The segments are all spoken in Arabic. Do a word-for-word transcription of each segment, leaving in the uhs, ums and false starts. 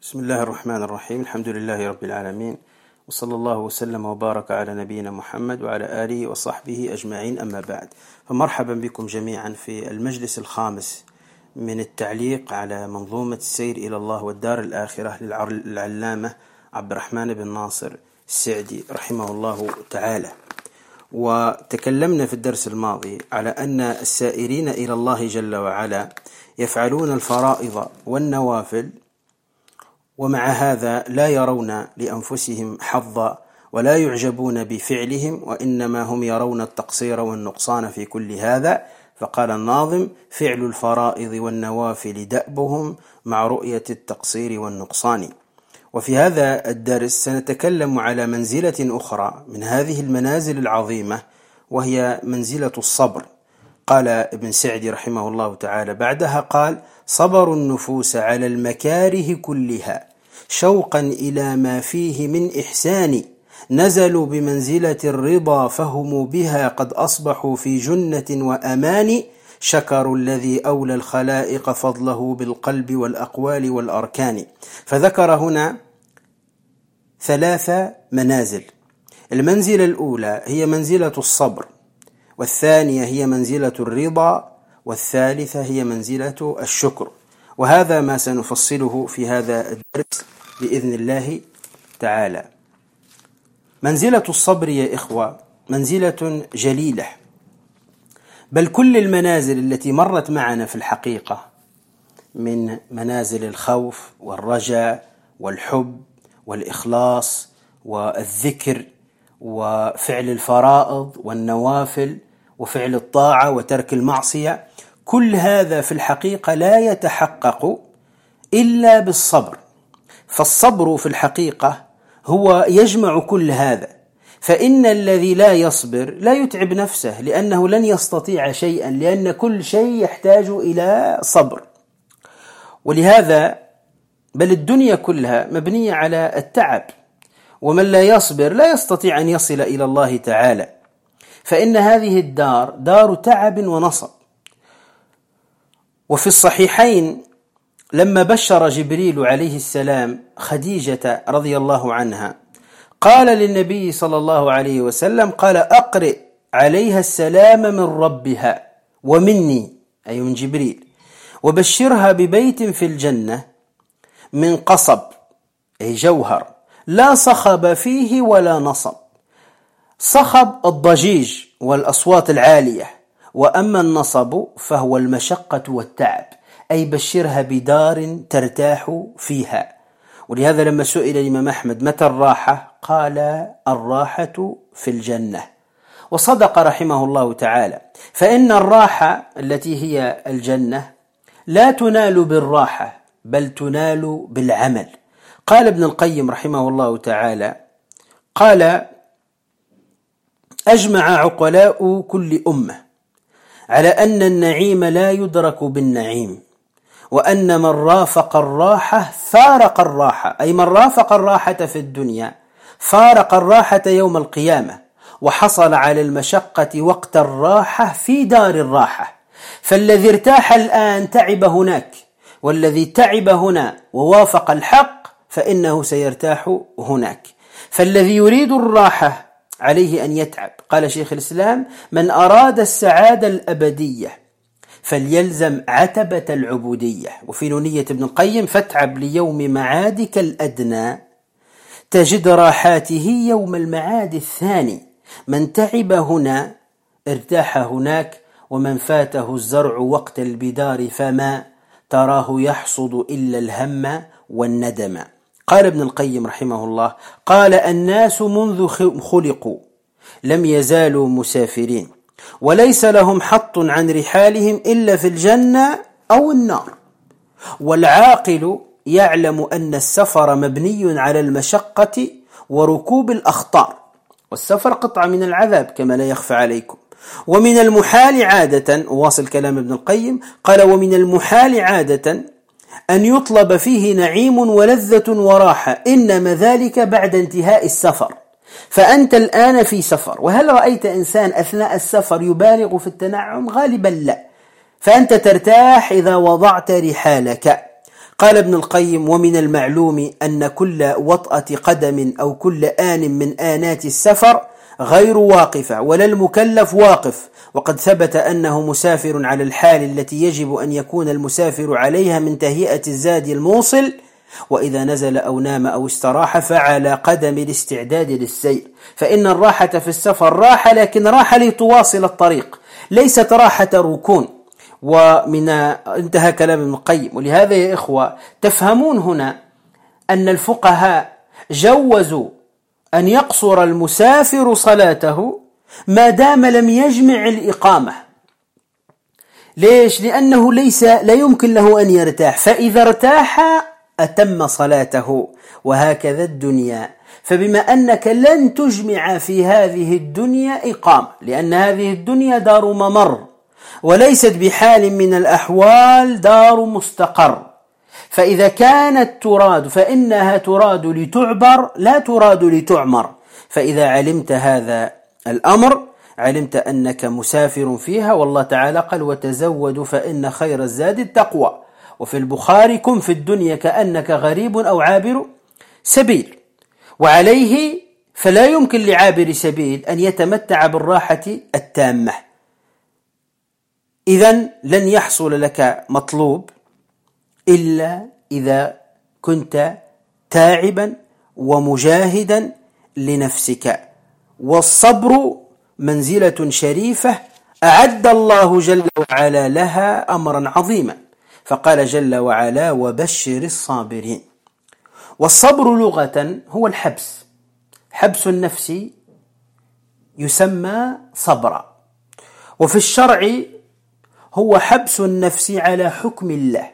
بسم الله الرحمن الرحيم. الحمد لله رب العالمين، وصلى الله وسلم وبارك على نبينا محمد وعلى آله وصحبه أجمعين، أما بعد. فمرحبا بكم جميعا في المجلس الخامس من التعليق على منظومة السير إلى الله والدار الآخرة للعلامة عبد الرحمن بن ناصر السعدي رحمه الله تعالى. وتكلمنا في الدرس الماضي على أن السائرين إلى الله جل وعلا يفعلون الفرائض والنوافل، ومع هذا لا يرون لأنفسهم حظا ولا يعجبون بفعلهم، وإنما هم يرون التقصير والنقصان في كل هذا. فقال الناظم: فعل الفرائض والنوافل دأبهم مع رؤية التقصير والنقصان. وفي هذا الدرس سنتكلم على منزلة أخرى من هذه المنازل العظيمة، وهي منزلة الصبر. قال ابن سعدي رحمه الله تعالى بعدها قال: صبر النفوس على المكاره كلها شوقا إلى ما فيه من إحسان، نزلوا بمنزلة الرضا فهم بها قد أصبحوا في جنة وأمان، شكروا الذي أولى الخلائق فضله بالقلب والأقوال والأركان. فذكر هنا ثلاث منازل. المنزلة الأولى هي منزلة الصبر، والثانية هي منزلة الرضا، والثالثة هي منزلة الشكر. وهذا ما سنفصله في هذا الدرس بإذن الله تعالى. منزلة الصبر يا إخوة منزلة جليلة، بل كل المنازل التي مرت معنا في الحقيقة من منازل الخوف والرجاء والحب والإخلاص والذكر وفعل الفرائض والنوافل وفعل الطاعة وترك المعصية، كل هذا في الحقيقة لا يتحقق إلا بالصبر. فالصبر في الحقيقة هو يجمع كل هذا، فإن الذي لا يصبر لا يتعب نفسه، لأنه لن يستطيع شيئا، لأن كل شيء يحتاج إلى صبر. ولهذا بل الدنيا كلها مبنية على التعب، ومن لا يصبر لا يستطيع أن يصل إلى الله تعالى، فإن هذه الدار دار تعب ونصب. وفي الصحيحين لما بشر جبريل عليه السلام خديجة رضي الله عنها، قال للنبي صلى الله عليه وسلم: قال: أقرئ عليها السلام من ربها ومني، أي من جبريل، وبشرها ببيت في الجنة من قصب، أي جوهر، لا صخب فيه ولا نصب. صخب الضجيج والأصوات العالية، وأما النصب فهو المشقة والتعب، أي بشرها بدار ترتاح فيها. ولهذا لما سئل الإمام أحمد متى الراحة، قال: الراحة في الجنة. وصدق رحمه الله تعالى، فإن الراحة التي هي الجنة لا تنال بالراحة بل تنال بالعمل. قال ابن القيم رحمه الله تعالى، قال: أجمع عقلاء كل أمة على أن النعيم لا يدرك بالنعيم، وأن من رافق الراحة فارق الراحة، أي من رافق الراحة في الدنيا فارق الراحة يوم القيامة، وحصل على المشقة وقت الراحة في دار الراحة. فالذي ارتاح الآن تعب هناك، والذي تعب هنا ووافق الحق فإنه سيرتاح هناك. فالذي يريد الراحة عليه أن يتعب. قال شيخ الإسلام: من أراد السعادة الأبدية فليلزم عتبة العبودية. وفي نونية ابن القيم: فاتعب ليوم معادك الأدنى تجد راحاته يوم المعاد الثاني. من تعب هنا ارتاح هناك، ومن فاته الزرع وقت البدار فما تراه يحصد إلا الهم والندم. قال ابن القيم رحمه الله: قال: الناس منذ خلقوا لم يزالوا مسافرين، وليس لهم حط عن رحالهم إلا في الجنة أو النار. والعاقل يعلم أن السفر مبني على المشقة وركوب الأخطار، والسفر قطعة من العذاب كما لا يخفى عليكم. ومن المحال عادة، واصل كلام ابن القيم، قال: ومن المحال عادة أن يطلب فيه نعيم ولذة وراحة، إنما ذلك بعد انتهاء السفر. فأنت الآن في سفر، وهل رأيت إنسان أثناء السفر يبالغ في التنعم؟ غالبا لا. فأنت ترتاح إذا وضعت رحالك. قال ابن القيم: ومن المعلوم أن كل وطأة قدم أو كل آن من آنات السفر غير واقفة ولا المكلف واقف، وقد ثبت أنه مسافر على الحال التي يجب أن يكون المسافر عليها من تهيئة الزاد الموصل، وإذا نزل أو نام أو استراح فعلى قدم الاستعداد للسير، فإن الراحة في السفر راحة، لكن راحة لتواصل الطريق، ليست راحة ركون. ومن انتهى كلام ابن القيم. ولهذا يا إخوة تفهمون هنا أن الفقهاء جوزوا أن يقصر المسافر صلاته ما دام لم يجمع الإقامة. ليش؟ لأنه ليس لا يمكن له أن يرتاح، فإذا ارتاح أتم صلاته. وهكذا الدنيا، فبما أنك لن تجمع في هذه الدنيا إقامة، لأن هذه الدنيا دار ممر وليست بحال من الأحوال دار مستقر، فإذا كانت تراد فإنها تراد لتعبر لا تراد لتعمر. فإذا علمت هذا الأمر علمت أنك مسافر فيها، والله تعالى قال: وتزودوا فإن خير الزاد التقوى. وفي البخاري: كن في الدنيا كأنك غريب أو عابر سبيل. وعليه فلا يمكن لعابر سبيل أن يتمتع بالراحة التامة. إذن لن يحصل لك مطلوب إلا إذا كنت تاعبا ومجاهدا لنفسك. والصبر منزلة شريفة أعد الله جل وعلا لها أمرا عظيما، فقال جل وعلا: وبشر الصابرين. والصبر لغة هو الحبس، حبس النفس يسمى صبرا، وفي الشرع هو حبس النفس على حكم الله.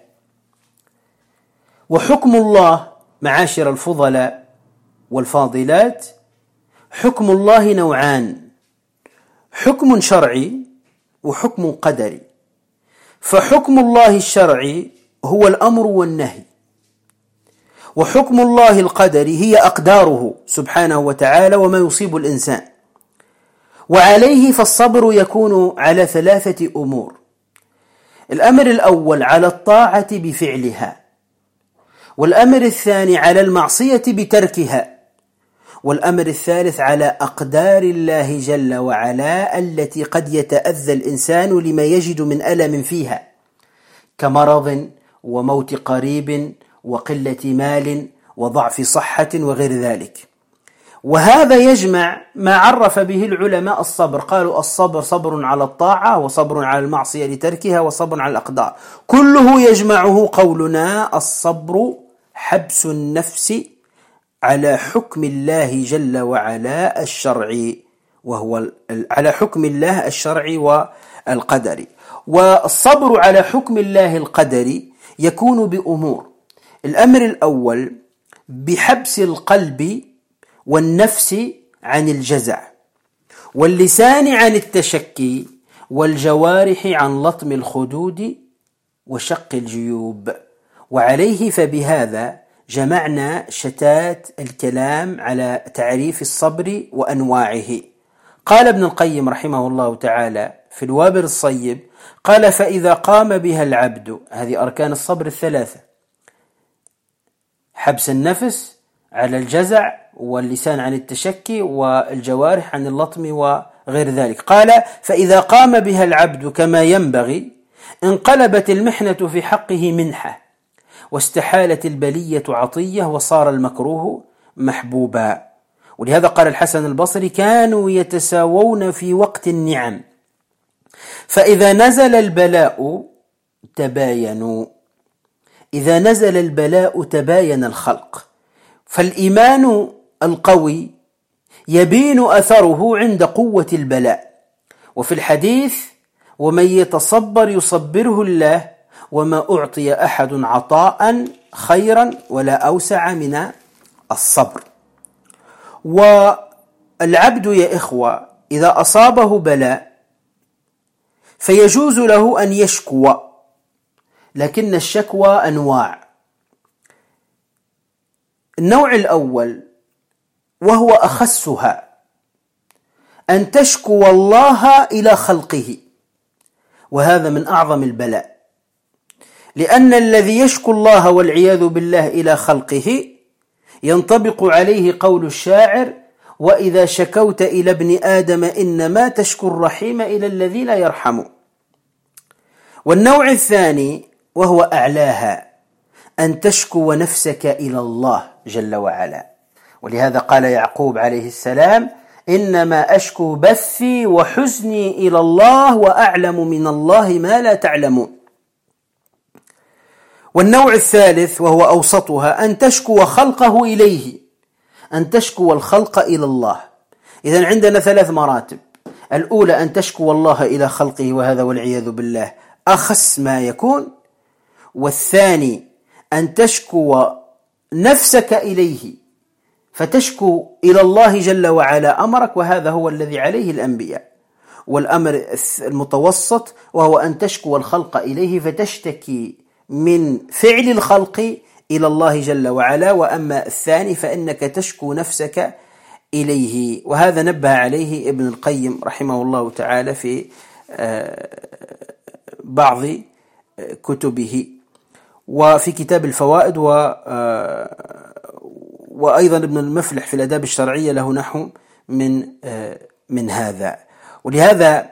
وحكم الله معاشر الفضلاء والفاضلات، حكم الله نوعان: حكم شرعي وحكم قدري. فحكم الله الشرعي هو الأمر والنهي، وحكم الله القدري هي أقداره سبحانه وتعالى وما يصيب الإنسان. وعليه فالصبر يكون على ثلاثة أمور: الأمر الأول على الطاعة بفعلها، والأمر الثاني على المعصية بتركها، والأمر الثالث على أقدار الله جل وعلا التي قد يتأذى الإنسان لما يجد من ألم فيها، كمرض وموت قريب وقلة مال وضعف صحة وغير ذلك. وهذا يجمع ما عرف به العلماء الصبر، قالوا: الصبر صبر على الطاعة، وصبر على المعصية لتركها، وصبر على الأقدار. كله يجمعه قولنا: الصبر حبس النفس على حكم الله جل وعلا الشرعي، وهو على حكم الله الشرعي والقدري. والصبر على حكم الله القدري يكون بأمور: الأمر الأول بحبس القلب والنفس عن الجزع، واللسان عن التشكي، والجوارح عن لطم الخدود وشق الجيوب. وعليه فبهذا جمعنا شتات الكلام على تعريف الصبر وأنواعه. قال ابن القيم رحمه الله تعالى في الوابل الصيب، قال: فإذا قام بها العبد، هذه أركان الصبر الثلاثة: حبس النفس على الجزع، واللسان عن التشكي، والجوارح عن اللطم وغير ذلك. قال: فإذا قام بها العبد كما ينبغي انقلبت المحنة في حقه منحة، واستحالت البلية عطية، وصار المكروه محبوبا. ولهذا قال الحسن البصري: كانوا يتساوون في وقت النعم، فإذا نزل البلاء تباينوا. إذا نزل البلاء تباين الخلق. فالإيمان القوي يبين أثره عند قوة البلاء. وفي الحديث: ومن يتصبر يصبره الله، وما أعطي أحد عطاء خيرا ولا أوسع من الصبر. والعبد يا إخوة إذا أصابه بلاء فيجوز له أن يشكو، لكن الشكوى أنواع. النوع الأول وهو أخسها أن تشكو الله إلى خلقه، وهذا من أعظم البلاء، لأن الذي يشكو الله والعياذ بالله إلى خلقه ينطبق عليه قول الشاعر: وإذا شكوت إلى ابن آدم إنما تشكو الرحيم إلى الذي لا يرحم. والنوع الثاني وهو أعلاها أن تشكو نفسك إلى الله جل وعلا، ولهذا قال يعقوب عليه السلام: إنما أشكو بثي وحزني إلى الله وأعلم من الله ما لا تعلمون. والنوع الثالث وهو أوسطها أن تشكو خلقه إليه، أن تشكو الخلق إلى الله. إذن عندنا ثلاث مراتب: الأولى أن تشكو الله إلى خلقه، وهذا والعياذ بالله أخس ما يكون. والثاني أن تشكو نفسك إليه، فتشكو إلى الله جل وعلا أمرك، وهذا هو الذي عليه الأنبياء. والأمر المتوسط وهو أن تشكو الخلق إليه، فتشتكي من فعل الخلق إلى الله جل وعلا. وأما الثاني فإنك تشكو نفسك إليه، وهذا نبه عليه ابن القيم رحمه الله تعالى في بعض كتبه، وفي كتاب الفوائد، و وأيضا ابن المفلح في الآداب الشرعية له نحو من من هذا. ولهذا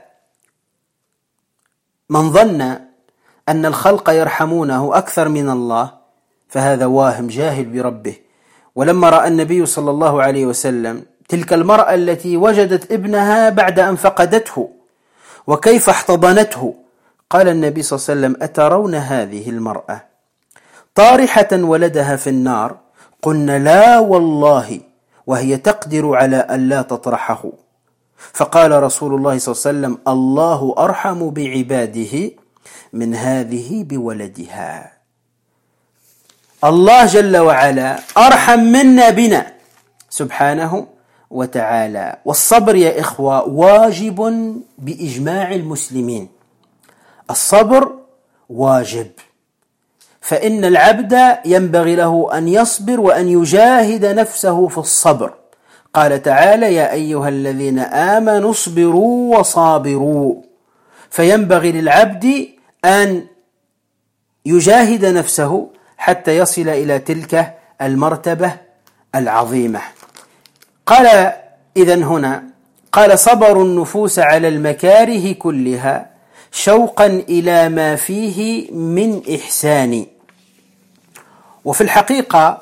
من ظن أن الخلق يرحمونه أكثر من الله فهذا واهم جاهل بربه. ولما رأى النبي صلى الله عليه وسلم تلك المرأة التي وجدت ابنها بعد أن فقدته وكيف احتضنته، قال النبي صلى الله عليه وسلم: أترون هذه المرأة طارحة ولدها في النار؟ قلنا: لا والله، وهي تقدر على أن لا تطرحه. فقال رسول الله صلى الله عليه وسلم: الله أرحم بعباده من هذه بولدها. الله جل وعلا أرحم منا بنا سبحانه وتعالى. والصبر يا إخوة واجب بإجماع المسلمين، الصبر واجب، فإن العبد ينبغي له أن يصبر وأن يجاهد نفسه في الصبر. قال تعالى: يا أيها الذين آمنوا اصبروا وصابروا. فينبغي للعبد أن يجاهد نفسه حتى يصل إلى تلك المرتبة العظيمة. قال إذن هنا قال: صبر النفوس على المكاره كلها شوقا إلى ما فيه من إحسان. وفي الحقيقة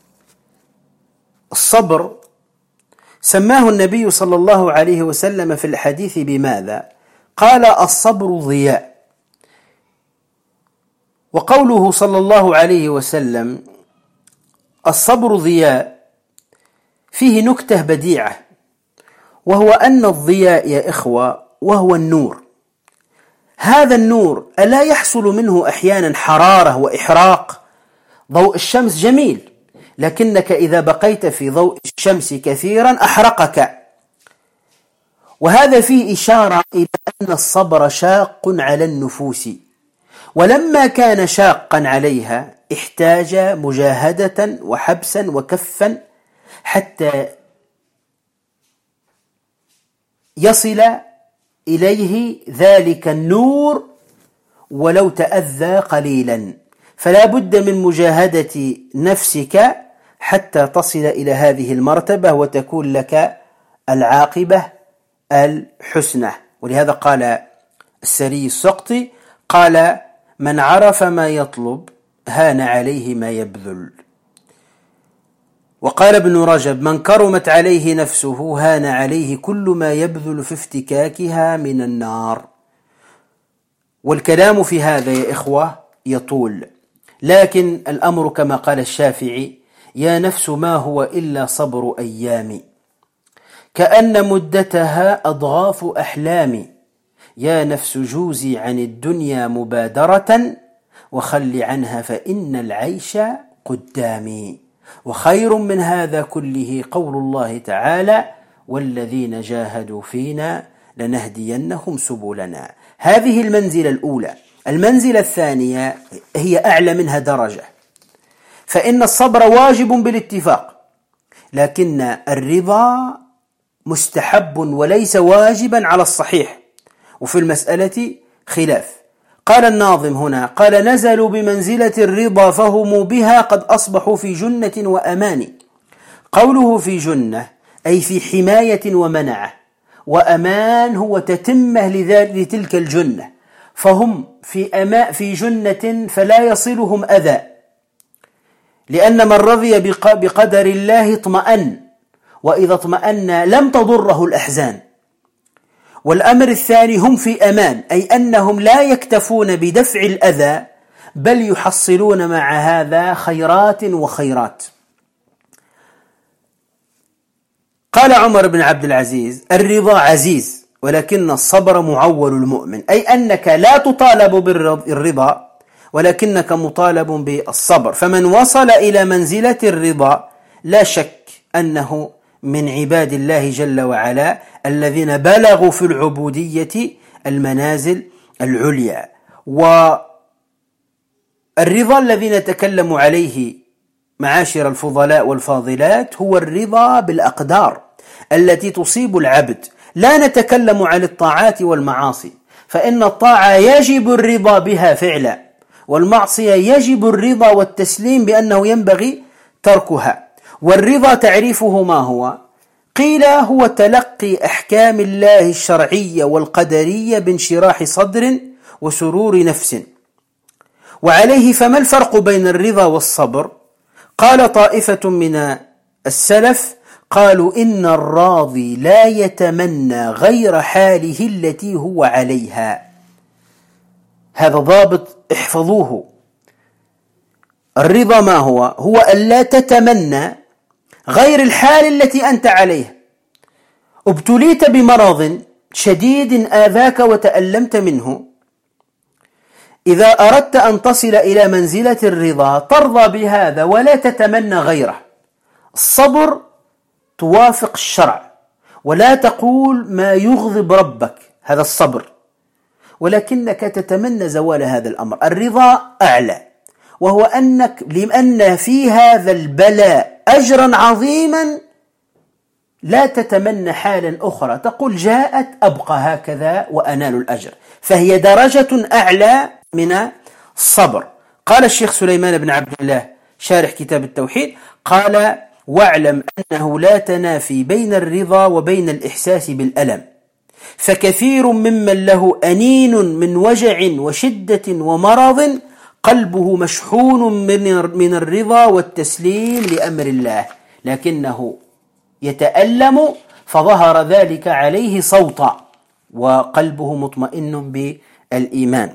الصبر سماه النبي صلى الله عليه وسلم في الحديث بماذا؟ قال: الصبر ضياء. وقوله صلى الله عليه وسلم الصبر ضياء فيه نكتة بديعة، وهو أن الضياء يا إخوة وهو النور، هذا النور ألا يحصل منه أحيانا حرارة وإحراق؟ ضوء الشمس جميل، لكنك إذا بقيت في ضوء الشمس كثيرا أحرقك. وهذا فيه إشارة إلى أن الصبر شاق على النفوس، ولما كان شاقا عليها احتاج مجاهدة وحبسا وكفا حتى يصل إليه ذلك النور ولو تأذى قليلا. فلا بد من مجاهدة نفسك حتى تصل إلى هذه المرتبة وتكون لك العاقبة الحسنى. ولهذا قال السري السقطي قال: من عرف ما يطلب هان عليه ما يبذل. وقال ابن رجب: من كرمت عليه نفسه هان عليه كل ما يبذل في افتكاكها من النار. والكلام في هذا يا إخوة يطول، لكن الأمر كما قال الشافعي: يا نفس ما هو إلا صبر أيام، كأن مدتها أضغاث أحلام. يا نفس جوزي عن الدنيا مبادرة، وخل عنها فإن العيش قدامي. وخير من هذا كله قول الله تعالى: والذين جاهدوا فينا لنهدينهم سبلنا. هذه المنزلة الأولى. المنزلة الثانية هي أعلى منها درجة، فإن الصبر واجب بالاتفاق، لكن الرضا مستحب وليس واجبا على الصحيح، وفي المسألة خلاف. قال الناظم هنا، قال: نزلوا بمنزلة الرضا فهم بها قد أصبحوا في جنة وأمان. قوله في جنة أي في حماية ومنعة، وأمان هو تتمة لتلك الجنة، فهم في أمان في جنة فلا يصلهم أذى، لأن من رضي بقدر الله اطمأن، وإذا اطمأن لم تضره الأحزان. والأمر الثاني هم في أمان، أي أنهم لا يكتفون بدفع الأذى بل يحصلون مع هذا خيرات وخيرات. قال عمر بن عبد العزيز: الرضا عزيز ولكن الصبر معول المؤمن، أي أنك لا تطالب بالرضا ولكنك مطالب بالصبر. فمن وصل إلى منزلة الرضا لا شك أنه من عباد الله جل وعلا الذين بلغوا في العبودية المنازل العليا. والرضا الذي نتكلم عليه معاشر الفضلاء والفاضلات هو الرضا بالأقدار التي تصيب العبد. لا نتكلم عن الطاعات والمعاصي، فإن الطاعة يجب الرضا بها فعلا، والمعصية يجب الرضا والتسليم بأنه ينبغي تركها. والرضا تعريفه ما هو؟ قيل هو تلقي أحكام الله الشرعية والقدرية بانشراح صدر وسرور نفس. وعليه فما الفرق بين الرضا والصبر؟ قال طائفة من السلف، قالوا: إن الراضي لا يتمنى غير حاله التي هو عليها. هذا ضابط احفظوه. الرضا ما هو؟ هو أن لا تتمنى غير الحال التي أنت عليها. ابتليت بمرض شديد آذاك وتألمت منه، إذا أردت أن تصل إلى منزلة الرضا ترضى بهذا ولا تتمنى غيره. الصبر توافق الشرع ولا تقول ما يغضب ربك، هذا الصبر، ولكنك تتمنى زوال هذا الأمر. الرضا أعلى، وهو أنك لأن في هذا البلاء أجرا عظيما لا تتمنى حالا أخرى، تقول جاءت أبقى هكذا وأنال الأجر، فهي درجة أعلى من الصبر. قال الشيخ سليمان بن عبد الله شارح كتاب التوحيد، قال: واعلم أنه لا تنافي بين الرضا وبين الإحساس بالألم، فكثير ممن له أنين من وجع وشدة ومرض قلبه مشحون من الرضا والتسليم لأمر الله، لكنه يتألم فظهر ذلك عليه صوتا وقلبه مطمئن بالإيمان.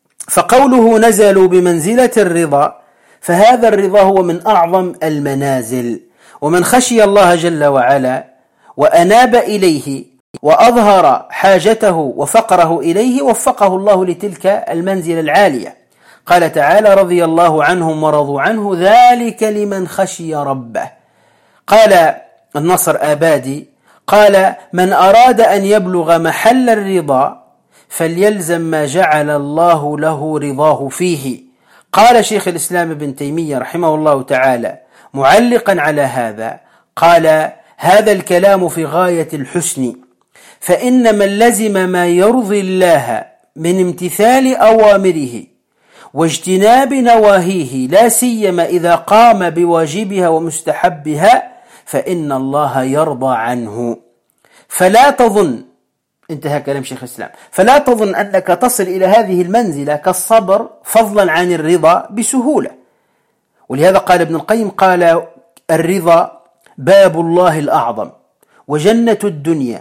فقوله نزلوا بمنزلة الرضا، فهذا الرضا هو من أعظم المنازل. ومن خشي الله جل وعلا وأناب إليه وأظهر حاجته وفقره إليه وفقه الله لتلك المنزلة العالية. قال تعالى: رضي الله عنهم ورضوا عنه ذلك لمن خشي ربه. قال النصر آبادي: قال: من أراد أن يبلغ محل الرضا فليلزم ما جعل الله له رضاه فيه. قال شيخ الإسلام ابن تيمية رحمه الله تعالى معلقا على هذا، قال: هذا الكلام في غاية الحسن، فإن من لزم ما يرضي الله من امتثال أوامره واجتناب نواهيه، لا سيما إذا قام بواجبها ومستحبها، فإن الله يرضى عنه. فلا تظن، انتهى كلام شيخ الإسلام، فلا تظن أنك تصل إلى هذه المنزلة كالصبر فضلا عن الرضا بسهولة. ولهذا قال ابن القيم، قال: الرضا باب الله الأعظم وجنة الدنيا،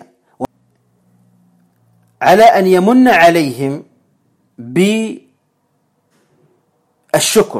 على أن يمن عليهم بالشكر.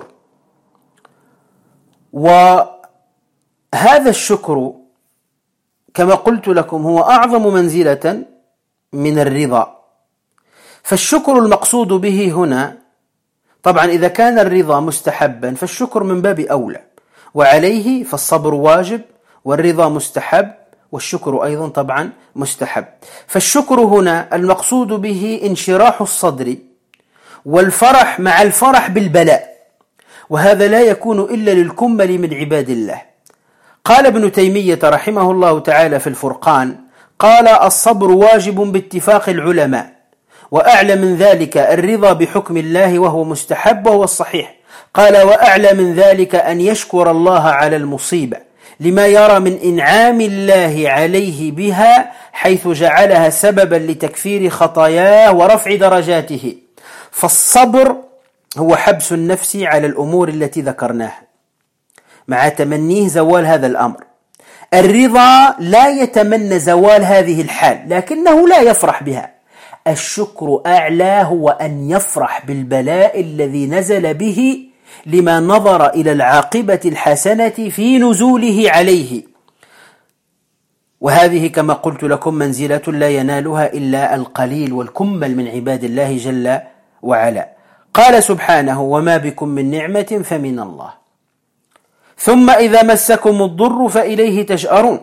وهذا الشكر كما قلت لكم هو أعظم منزلة من الرضا. فالشكر المقصود به هنا، طبعا إذا كان الرضا مستحبا فالشكر من باب أولى، وعليه فالصبر واجب والرضا مستحب والشكر أيضا طبعا مستحب. فالشكر هنا المقصود به انشراح الصدر والفرح مع الفرح بالبلاء، وهذا لا يكون إلا للكمل من عباد الله. قال ابن تيمية رحمه الله تعالى في الفرقان، قال: الصبر واجب باتفاق العلماء، وأعلى من ذلك الرضا بحكم الله وهو مستحب وهو الصحيح. قال وأعلى من ذلك أن يشكر الله على المصيبة لما يرى من إنعام الله عليه بها، حيث جعلها سببا لتكفير خطاياه ورفع درجاته. فالصبر هو حبس النفس على الأمور التي ذكرناها مع تمنيه زوال هذا الأمر. الرضا لا يتمنى زوال هذه الحال لكنه لا يفرح بها. الشكر أعلاه وأن يفرح بالبلاء الذي نزل به لما نظر إلى العاقبة الحسنة في نزوله عليه، وهذه كما قلت لكم منزلة لا ينالها إلا القليل والكمل من عباد الله جل وعلا. قال سبحانه وما بكم من نعمة فمن الله ثم إذا مسكم الضر فإليه تجأرون.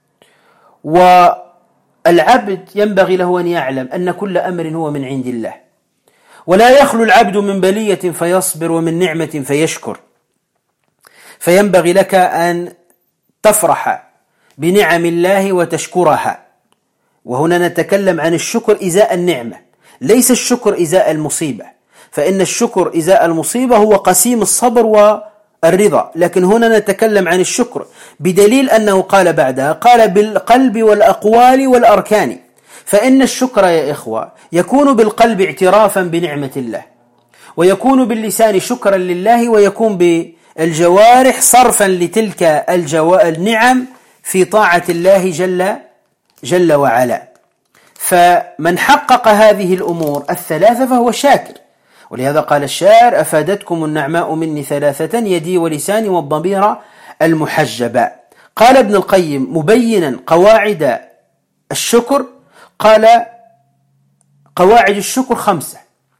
والعبد ينبغي له أن يعلم أن كل أمر هو من عند الله، ولا يخلو العبد من بلية فيصبر ومن نعمة فيشكر. فينبغي لك أن تفرح بنعم الله وتشكرها. وهنا نتكلم عن الشكر إزاء النعمة، ليس الشكر إزاء المصيبة، فإن الشكر إزاء المصيبة هو قسيم الصبر والرضا، لكن هنا نتكلم عن الشكر بدليل أنه قال بعدها قال بالقلب والأقوال والأركان. فإن الشكر يا إخوة يكون بالقلب اعترافا بنعمة الله، ويكون باللسان شكرا لله، ويكون بالجوارح صرفا لتلك النعم في طاعة الله جل, جل وعلا. فمن حقق هذه الأمور الثلاثة فهو شاكر. ولهذا قال الشاعر أفادتكم النعماء مني ثلاثة يدي ولساني والضمير المحجبة. قال ابن القيم مبينا قواعد الشكر، قال قواعد الشكر خمسة.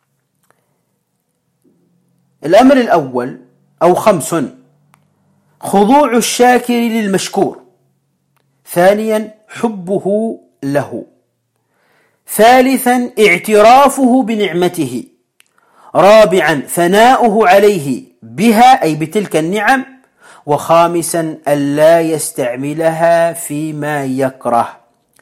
الأمر الأول أو خمس: خضوع الشاكر للمشكور، ثانيا حبه له، ثالثا اعترافه بنعمته، رابعا ثناؤه عليه بها أي بتلك النعم، وخامسا ألا يستعملها فيما يكره.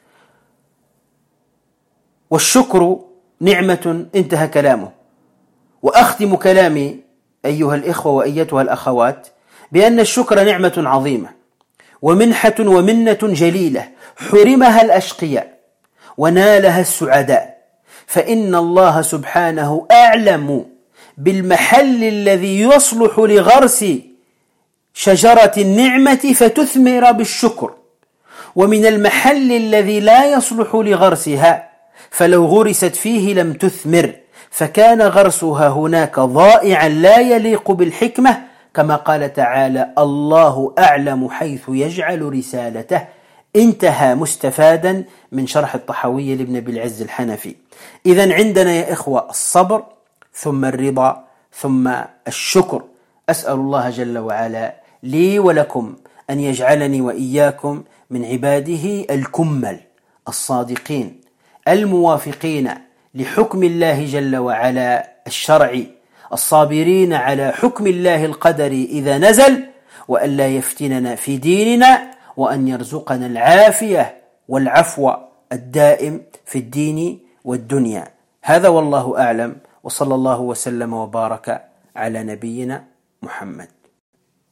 والشكر نعمة، انتهى كلامه. وأختم كلامي أيها الإخوة وأيتها الأخوات بأن الشكر نعمة عظيمة ومنحة ومنة جليلة حرمها الأشقياء ونالها السعداء، فإن الله سبحانه أعلم بالمحل الذي يصلح لغرس شجرة النعمة فتثمر بالشكر، ومن المحل الذي لا يصلح لغرسها فلو غرست فيه لم تثمر، فكان غرسها هناك ضائعا لا يليق بالحكمة، كما قال تعالى الله أعلم حيث يجعل رسالته. انتهى مستفادا من شرح الطحاوية لابن أبي العز الحنفي. إذن عندنا يا إخوة الصبر ثم الرضا ثم الشكر. أسأل الله جل وعلا لي ولكم أن يجعلني وإياكم من عباده الكمل الصادقين الموافقين لحكم الله جل وعلا الشرعي، الصابرين على حكم الله القدري إذا نزل، وأن لا يفتننا في ديننا، وأن يرزقنا العافية والعفو الدائم في الدين والدنيا. هذا والله أعلم، وصلى الله وسلم وبارك على نبينا محمد.